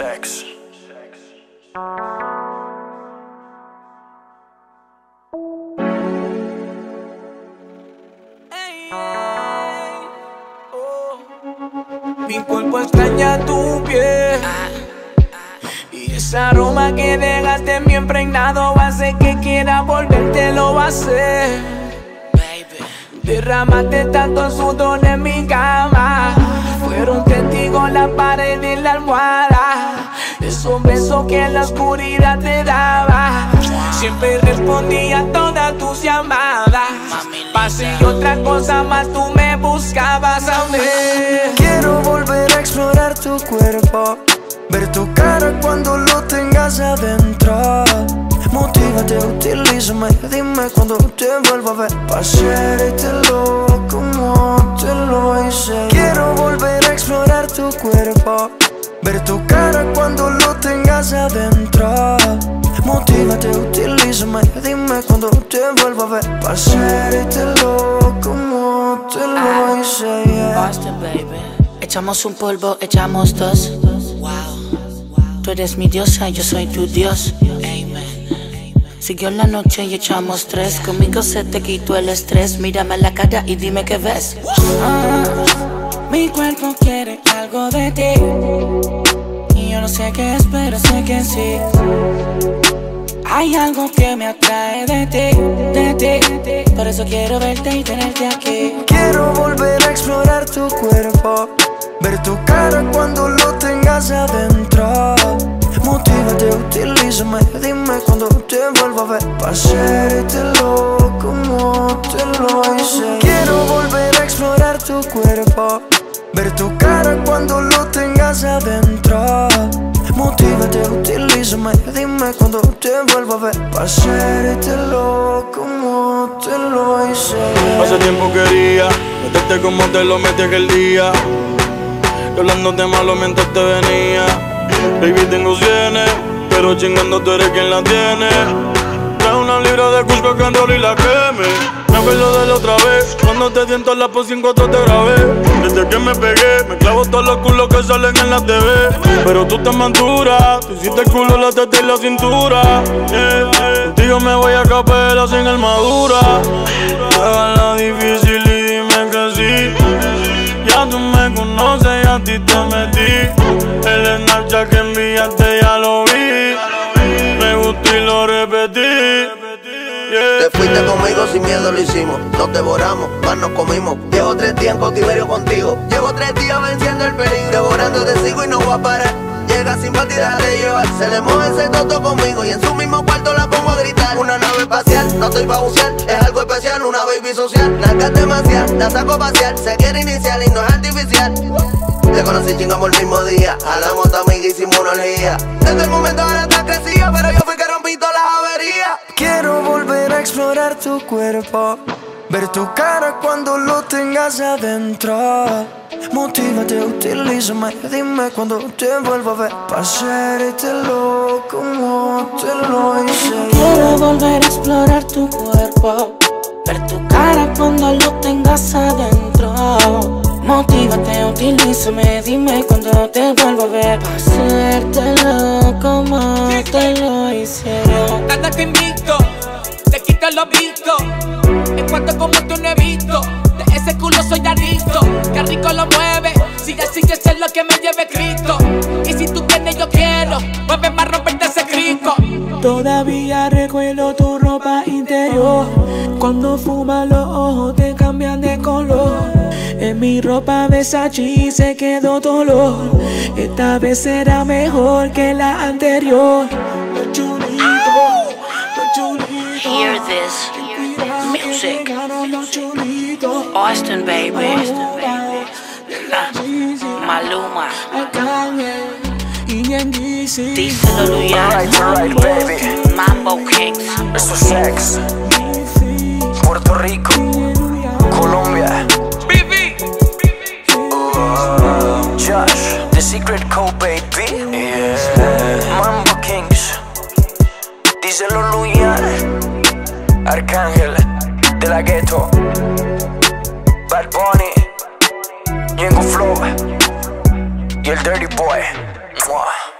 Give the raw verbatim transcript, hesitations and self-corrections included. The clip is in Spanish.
sex. Mi cuerpo extraña tu piel y ese aroma que dejaste en mi impregnado hace que quiera volverte, lo va a hacer. Derramaste tanto sudor en mi cama, fueron testigos la pared y la almohada. Esos besos que en la oscuridad te daba, siempre respondía a todas tus llamadas. Pase y otra cosa más, tú me buscabas a mí. Quiero volver a explorar tu cuerpo, ver tu cara cuando lo tengas adentro. Motívate, utilízame, dime cuando te vuelva a ver, pa' hacértelo como te lo hice. Quiero volver a explorar tu cuerpo, ver tu cara cuando lo tengas adentro. Motívate, utilízame, dime cuando te vuelva a ver, pa' hacértelo como te lo hice, yeah. Austin, baby. Echamos un polvo, echamos dos. Wow. Tú eres mi diosa, yo soy tu dios. Amen. Siguió la noche y echamos tres. Conmigo se te quitó el estrés. Mírame a la cara y dime qué ves. Ah, mi cuerpo quiere algo de ti y yo no sé qué es, pero sé que sí. Hay algo que me atrae de ti, de ti. Por eso quiero verte y tenerte aquí. Quiero volver a explorar tu cuerpo, ver tu cara cuando lo tengas adentro. Motívate, utilízame, dime cuando te vuelva a ver, pa' hacértelo como te lo hice. Quiero volver a explorar tu cuerpo, ver tu cara cuando lo tengas adentro. Motívate, utilízame, dime cuando te vuelva a ver, pa' hacértelo como te lo hice. Hace tiempo quería meterte como te lo metí aquel día, y hablándote malo mientras te venía. Baby, tengo cienes, pero chingando tú eres quien la tiene. Trae una libra de Cusco que y la queme. Me acuerdo de la otra vez, cuando te siento en la pos en cuatro te grabé. Desde que me pegué, me clavo todos los culos que salen en la T V. Pero tú te manturas, tú hiciste el culo, la teta y la cintura, yeah, yeah. Contigo me voy a capela sin armadura. Hágala difícil y dime que sí. Ya tú me conoces y a ti te metí. El Snapchat que enviaste ya lo vi, me gustó y lo repetí, yeah. Te fuiste conmigo, sin miedo lo hicimos. Nos devoramos, más nos comimos. Llevo tres días en cautiverio contigo. Llevo tres días venciendo el peligro. Devorando te sigo y no voy a parar. Llega sin partida de llevar. Se le moja ese toto conmigo y en su mismo cuarto la pongo a gritar. Una nave espacial, no estoy pa' bucear. Es algo especial, una baby social. Nalgas demasiado, la saco pasear. Se quiere iniciar y no es artificial. Te conocí, chingamos el mismo día. Jalamos tu amiga y hicimos una orgía. Desde el momento ahora estás crecida, pero yo fui que rompí todas las averías. Quiero volver a explorar tu cuerpo, ver tu cara cuando lo tengas adentro. Motívate, utilízame, dime cuando te vuelva a ver, pa' hacértelo como te lo hice. Quiero volver a explorar tu cuerpo, ver tu cara cuando lo tengas adentro. Motívate, utilízame, dime cuando te vuelvo a ver, pa' hacértelo como te lo hicieron. Nada te invito, te quito lo visto. En cuanto como tú no he visto, de ese culo soy adicto. Que rico lo mueve, sigue, sigue, es lo que me lleve Cristo. Y si tú tienes yo quiero, mueve más romperte ese crico. Todavía recuerdo tu ropa interior, cuando fumas los ojos te cambian de color. En mi ropa Versace se quedó dolor. Esta vez será mejor que la anterior. Los chulitos, los chulitos. Hear this music. Austin, baby. Maluma. Díselo, Luya. Alright, alright, baby. Mambo Kings. Eso es sex. Puerto Rico, Colombia. Uh, Josh, The Secret Code, baby. Yeah. Mambo Kings. Díselo, Luya. Arcángel de la Ghetto, Bad Bunny, Ñengo Flow y el Dirty Boy. Mua.